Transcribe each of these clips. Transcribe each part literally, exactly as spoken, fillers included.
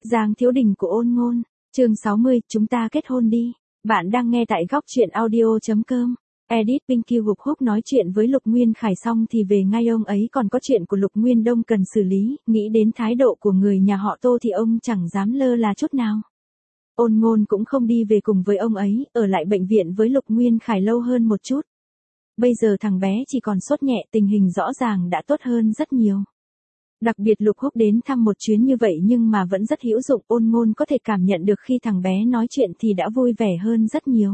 Giang Thiếu Đình của Ôn Ngôn, chương sáu mươi, chúng ta kết hôn đi. Bạn đang nghe tại góc truyện audio chấm com. Edit Pinky gục húc nói chuyện với Lục Nguyên Khải xong thì về ngay, ông ấy còn có chuyện của Lục Nguyên Đông cần xử lý, nghĩ đến thái độ của người nhà họ Tô thì ông chẳng dám lơ là chút nào. Ôn Ngôn cũng không đi về cùng với ông ấy, ở lại bệnh viện với Lục Nguyên Khải lâu hơn một chút. Bây giờ thằng bé chỉ còn sốt nhẹ, tình hình rõ ràng đã tốt hơn rất nhiều. Đặc biệt Lục Húc đến thăm một chuyến như vậy nhưng mà vẫn rất hữu dụng, Ôn Ngôn có thể cảm nhận được khi thằng bé nói chuyện thì đã vui vẻ hơn rất nhiều.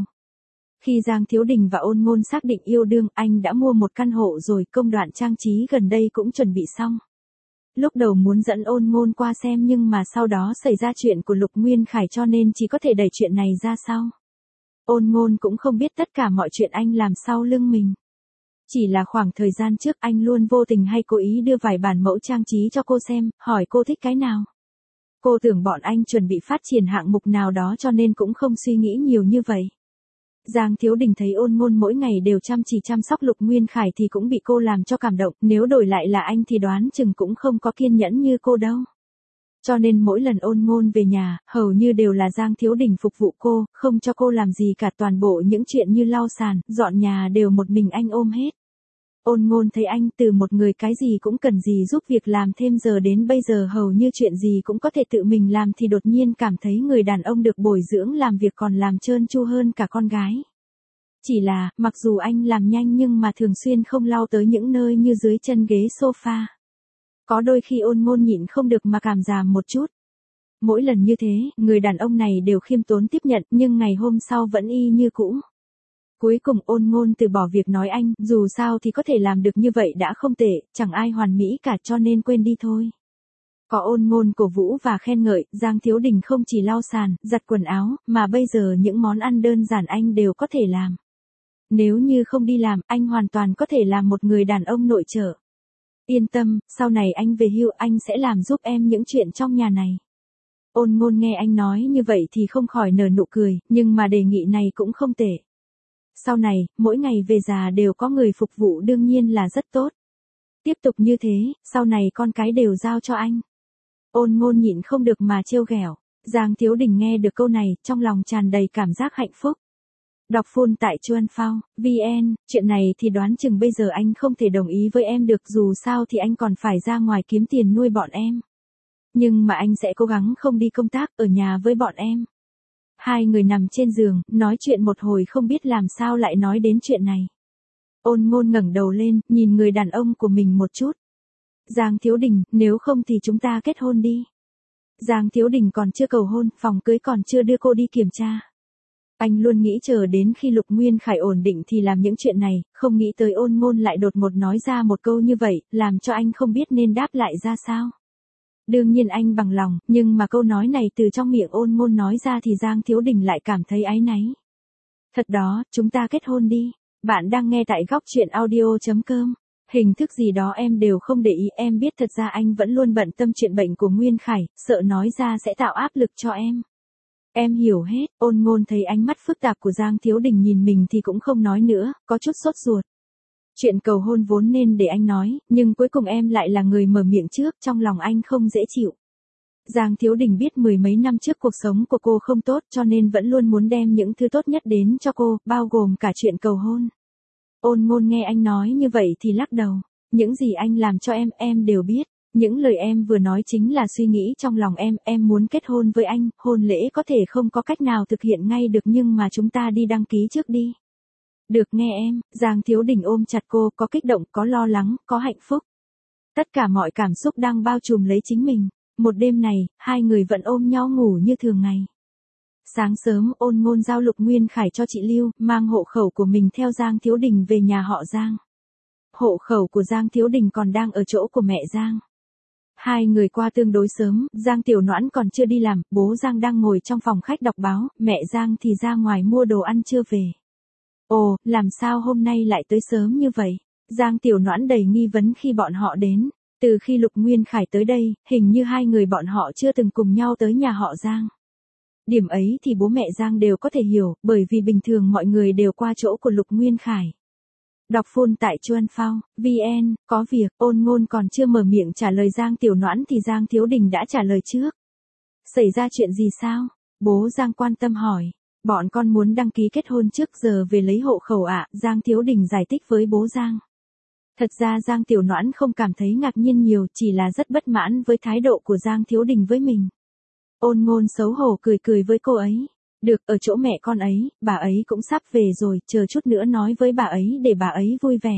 Khi Giang Thiếu Đình và Ôn Ngôn xác định yêu đương, anh đã mua một căn hộ rồi, công đoạn trang trí gần đây cũng chuẩn bị xong. Lúc đầu muốn dẫn Ôn Ngôn qua xem nhưng mà sau đó xảy ra chuyện của Lục Nguyên Khải cho nên chỉ có thể đẩy chuyện này ra sau. Ôn Ngôn cũng không biết tất cả mọi chuyện anh làm sau lưng mình. Chỉ là khoảng thời gian trước anh luôn vô tình hay cố ý đưa vài bản mẫu trang trí cho cô xem, hỏi cô thích cái nào. Cô tưởng bọn anh chuẩn bị phát triển hạng mục nào đó cho nên cũng không suy nghĩ nhiều như vậy. Giang Thiếu Đình thấy Ôn Ngôn mỗi ngày đều chăm chỉ chăm sóc Lục Nguyên Khải thì cũng bị cô làm cho cảm động, nếu đổi lại là anh thì đoán chừng cũng không có kiên nhẫn như cô đâu. Cho nên mỗi lần Ôn Ngôn về nhà, hầu như đều là Giang Thiếu Đình phục vụ cô, không cho cô làm gì cả, toàn bộ những chuyện như lau sàn, dọn nhà đều một mình anh ôm hết. Ôn Ngôn thấy anh từ một người cái gì cũng cần gì giúp việc làm thêm giờ đến bây giờ hầu như chuyện gì cũng có thể tự mình làm thì đột nhiên cảm thấy người đàn ông được bồi dưỡng làm việc còn làm trơn tru hơn cả con gái. Chỉ là, mặc dù anh làm nhanh nhưng mà thường xuyên không lau tới những nơi như dưới chân ghế sofa. Có đôi khi Ôn Ngôn nhịn không được mà cảm giảm một chút. Mỗi lần như thế, người đàn ông này đều khiêm tốn tiếp nhận nhưng ngày hôm sau vẫn y như cũ. Cuối cùng Ôn Ngôn từ bỏ việc nói anh, dù sao thì có thể làm được như vậy đã không tệ, chẳng ai hoàn mỹ cả cho nên quên đi thôi. Có Ôn Ngôn cổ vũ và khen ngợi, Giang Thiếu Đình không chỉ lau sàn, giặt quần áo, mà bây giờ những món ăn đơn giản anh đều có thể làm. Nếu như không đi làm, anh hoàn toàn có thể làm một người đàn ông nội trợ. Yên tâm, sau này anh về hưu anh sẽ làm giúp em những chuyện trong nhà này. Ôn Ngôn nghe anh nói như vậy thì không khỏi nở nụ cười, nhưng mà đề nghị này cũng không tệ. Sau này, mỗi ngày về già đều có người phục vụ đương nhiên là rất tốt. Tiếp tục như thế, sau này con cái đều giao cho anh. Ôn Ngôn nhịn không được mà trêu ghẹo. Giang Thiếu Đình nghe được câu này, trong lòng tràn đầy cảm giác hạnh phúc. Đọc full tại chuan phao chấm vn, chuyện này thì đoán chừng bây giờ anh không thể đồng ý với em được, dù sao thì anh còn phải ra ngoài kiếm tiền nuôi bọn em. Nhưng mà anh sẽ cố gắng không đi công tác, ở nhà với bọn em. Hai người nằm trên giường, nói chuyện một hồi không biết làm sao lại nói đến chuyện này. Ôn Ngôn ngẩng đầu lên, nhìn người đàn ông của mình một chút. Giang Thiếu Đình, nếu không thì chúng ta kết hôn đi. Giang Thiếu Đình còn chưa cầu hôn, phòng cưới còn chưa đưa cô đi kiểm tra. Anh luôn nghĩ chờ đến khi Lục Nguyên Khải ổn định thì làm những chuyện này, không nghĩ tới Ôn Ngôn lại đột ngột nói ra một câu như vậy, làm cho anh không biết nên đáp lại ra sao. Đương nhiên anh bằng lòng, nhưng mà câu nói này từ trong miệng Ôn Ngôn nói ra thì Giang Thiếu Đình lại cảm thấy áy náy. Thật đó, chúng ta kết hôn đi. Bạn đang nghe tại góc truyện audio chấm com. Hình thức gì đó em đều không để ý, em biết thật ra anh vẫn luôn bận tâm chuyện bệnh của Nguyên Khải, sợ nói ra sẽ tạo áp lực cho em. Em hiểu hết. Ôn Ngôn thấy ánh mắt phức tạp của Giang Thiếu Đình nhìn mình thì cũng không nói nữa, có chút sốt ruột. Chuyện cầu hôn vốn nên để anh nói, nhưng cuối cùng em lại là người mở miệng trước, trong lòng anh không dễ chịu. Giang Thiếu Đình biết mười mấy năm trước cuộc sống của cô không tốt cho nên vẫn luôn muốn đem những thứ tốt nhất đến cho cô, bao gồm cả chuyện cầu hôn. Ôn Ngôn nghe anh nói như vậy thì lắc đầu. Những gì anh làm cho em, em đều biết. Những lời em vừa nói chính là suy nghĩ trong lòng em, em muốn kết hôn với anh, hôn lễ có thể không có cách nào thực hiện ngay được nhưng mà chúng ta đi đăng ký trước đi. Được nghe em. Giang Thiếu Đình ôm chặt cô, có kích động, có lo lắng, có hạnh phúc. Tất cả mọi cảm xúc đang bao trùm lấy chính mình. Một đêm này, hai người vẫn ôm nhau ngủ như thường ngày. Sáng sớm Ôn Ngôn giao Lục Nguyên Khải cho chị Lưu, mang hộ khẩu của mình theo Giang Thiếu Đình về nhà họ Giang. Hộ khẩu của Giang Thiếu Đình còn đang ở chỗ của mẹ Giang. Hai người qua tương đối sớm, Giang Tiểu Noãn còn chưa đi làm, bố Giang đang ngồi trong phòng khách đọc báo, mẹ Giang thì ra ngoài mua đồ ăn chưa về. Ồ, làm sao hôm nay lại tới sớm như vậy? Giang Tiểu Noãn đầy nghi vấn khi bọn họ đến. Từ khi Lục Nguyên Khải tới đây, hình như hai người bọn họ chưa từng cùng nhau tới nhà họ Giang. Điểm ấy thì bố mẹ Giang đều có thể hiểu, bởi vì bình thường mọi người đều qua chỗ của Lục Nguyên Khải. Đọc full tại chuan phao chấm vn, có việc, Ôn Ngôn còn chưa mở miệng trả lời Giang Tiểu Noãn thì Giang Thiếu Đình đã trả lời trước. Xảy ra chuyện gì sao? Bố Giang quan tâm hỏi. Bọn con muốn đăng ký kết hôn trước giờ về lấy hộ khẩu ạ, Giang Thiếu Đình giải thích với bố Giang. Thật ra Giang Tiểu Noãn không cảm thấy ngạc nhiên nhiều, chỉ là rất bất mãn với thái độ của Giang Thiếu Đình với mình. Ôn Ngôn xấu hổ cười cười với cô ấy. Được, ở chỗ mẹ con ấy, bà ấy cũng sắp về rồi, chờ chút nữa nói với bà ấy để bà ấy vui vẻ.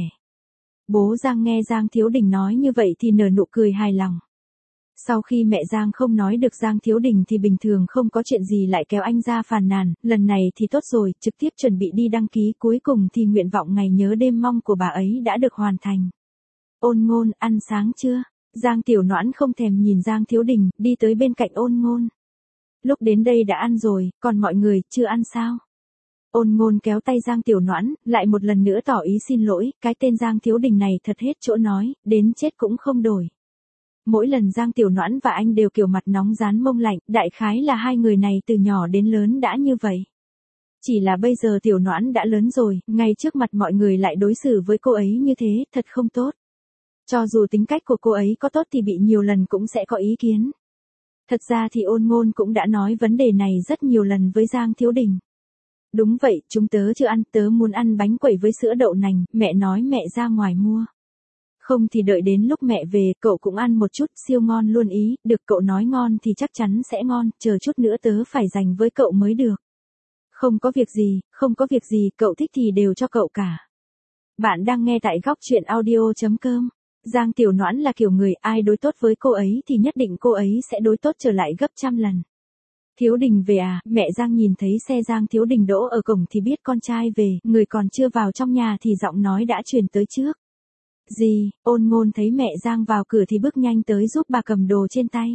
Bố Giang nghe Giang Thiếu Đình nói như vậy thì nở nụ cười hài lòng. Sau khi mẹ Giang không nói được Giang Thiếu Đình thì bình thường không có chuyện gì lại kéo anh ra phàn nàn, lần này thì tốt rồi, trực tiếp chuẩn bị đi đăng ký, cuối cùng thì nguyện vọng ngày nhớ đêm mong của bà ấy đã được hoàn thành. Ôn Ngôn, ăn sáng chưa? Giang Tiểu Noãn không thèm nhìn Giang Thiếu Đình, đi tới bên cạnh Ôn Ngôn. Lúc đến đây đã ăn rồi, còn mọi người, chưa ăn sao? Ôn Ngôn kéo tay Giang Tiểu Noãn, lại một lần nữa tỏ ý xin lỗi, cái tên Giang Thiếu Đình này thật hết chỗ nói, đến chết cũng không đổi. Mỗi lần Giang Tiểu Noãn và anh đều kiểu mặt nóng rán mông lạnh, đại khái là hai người này từ nhỏ đến lớn đã như vậy. Chỉ là bây giờ Tiểu Noãn đã lớn rồi, ngay trước mặt mọi người lại đối xử với cô ấy như thế, thật không tốt. Cho dù tính cách của cô ấy có tốt thì bị nhiều lần cũng sẽ có ý kiến. Thật ra thì Ôn Ngôn cũng đã nói vấn đề này rất nhiều lần với Giang Thiếu Đình. Đúng vậy, chúng tớ chưa ăn, tớ muốn ăn bánh quẩy với sữa đậu nành, mẹ nói mẹ ra ngoài mua. Không thì đợi đến lúc mẹ về, cậu cũng ăn một chút, siêu ngon luôn ý, được cậu nói ngon thì chắc chắn sẽ ngon, chờ chút nữa tớ phải dành với cậu mới được. Không có việc gì, không có việc gì, cậu thích thì đều cho cậu cả. Bạn đang nghe tại góc truyện audio chấm com. Giang Tiểu Noãn là kiểu người ai đối tốt với cô ấy thì nhất định cô ấy sẽ đối tốt trở lại gấp trăm lần. Thiếu Đình về à, mẹ Giang nhìn thấy xe Giang Thiếu Đình đỗ ở cổng thì biết con trai về, người còn chưa vào trong nhà thì giọng nói đã truyền tới trước. Gì, Ôn Ngôn thấy mẹ Giang vào cửa thì bước nhanh tới giúp bà cầm đồ trên tay.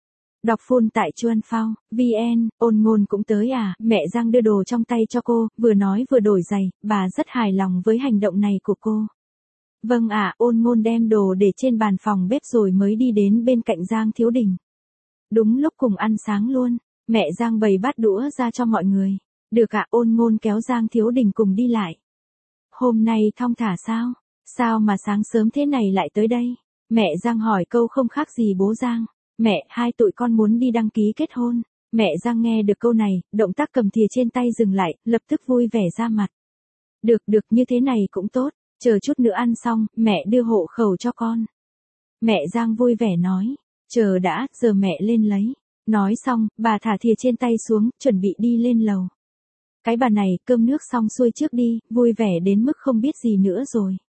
Đọc full tại Chuan Phao, vn, Ôn Ngôn cũng tới à, mẹ Giang đưa đồ trong tay cho cô, vừa nói vừa đổi giày, bà rất hài lòng với hành động này của cô. Vâng ạ, Ôn Ngôn đem đồ để trên bàn phòng bếp rồi mới đi đến bên cạnh Giang Thiếu Đình. Đúng lúc cùng ăn sáng luôn, mẹ Giang bày bát đũa ra cho mọi người. Được ạ, Ôn Ngôn kéo Giang Thiếu Đình cùng đi lại. Hôm nay thong thả sao? Sao mà sáng sớm thế này lại tới đây? Mẹ Giang hỏi câu không khác gì bố Giang. Mẹ, hai tụi con muốn đi đăng ký kết hôn. Mẹ Giang nghe được câu này, động tác cầm thìa trên tay dừng lại, lập tức vui vẻ ra mặt. Được được, như thế này cũng tốt, chờ chút nữa ăn xong, mẹ đưa hộ khẩu cho con. Mẹ Giang vui vẻ nói, chờ đã, giờ mẹ lên lấy. Nói xong, bà thả thìa trên tay xuống, chuẩn bị đi lên lầu. Cái bà này, cơm nước xong xuôi trước đi, vui vẻ đến mức không biết gì nữa rồi.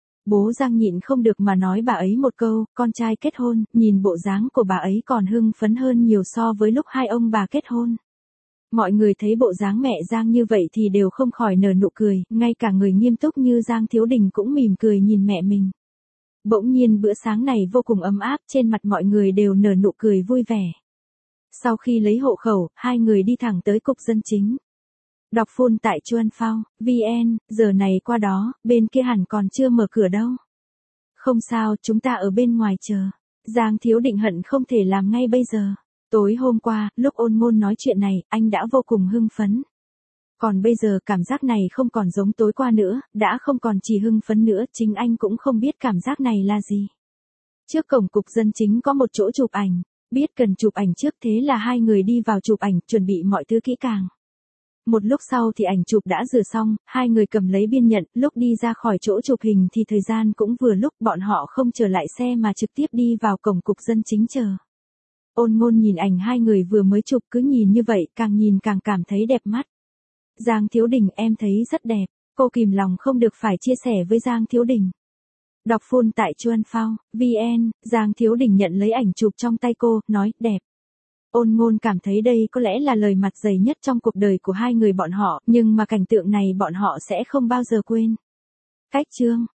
Bố Giang nhịn không được mà nói bà ấy một câu, con trai kết hôn, nhìn bộ dáng của bà ấy còn hưng phấn hơn nhiều so với lúc hai ông bà kết hôn. Mọi người thấy bộ dáng mẹ Giang như vậy thì đều không khỏi nở nụ cười, ngay cả người nghiêm túc như Giang Thiếu Đình cũng mỉm cười nhìn mẹ mình. Bỗng nhiên bữa sáng này vô cùng ấm áp, trên mặt mọi người đều nở nụ cười vui vẻ. Sau khi lấy hộ khẩu, hai người đi thẳng tới cục dân chính. Đọc full tại Chuan Phao, vn, giờ này qua đó, bên kia hẳn còn chưa mở cửa đâu. Không sao, chúng ta ở bên ngoài chờ. Giang Thiếu Định hận không thể làm ngay bây giờ. Tối hôm qua, lúc Ôn Ngôn nói chuyện này, anh đã vô cùng hưng phấn. Còn bây giờ cảm giác này không còn giống tối qua nữa, đã không còn chỉ hưng phấn nữa, chính anh cũng không biết cảm giác này là gì. Trước cổng cục dân chính có một chỗ chụp ảnh, biết cần chụp ảnh trước thế là hai người đi vào chụp ảnh, chuẩn bị mọi thứ kỹ càng. Một lúc sau thì ảnh chụp đã rửa xong, hai người cầm lấy biên nhận, lúc đi ra khỏi chỗ chụp hình thì thời gian cũng vừa lúc, bọn họ không trở lại xe mà trực tiếp đi vào cổng cục dân chính chờ. Ôn Ngôn nhìn ảnh hai người vừa mới chụp, cứ nhìn như vậy, càng nhìn càng cảm thấy đẹp mắt. Giang Thiếu Đình, em thấy rất đẹp, cô kìm lòng không được phải chia sẻ với Giang Thiếu Đình. Đọc full tại Chuan Phao, vn, Giang Thiếu Đình nhận lấy ảnh chụp trong tay cô, nói, đẹp. Ôn Ngôn cảm thấy đây có lẽ là lời mặt dày nhất trong cuộc đời của hai người bọn họ, nhưng mà cảnh tượng này bọn họ sẽ không bao giờ quên. Cách chương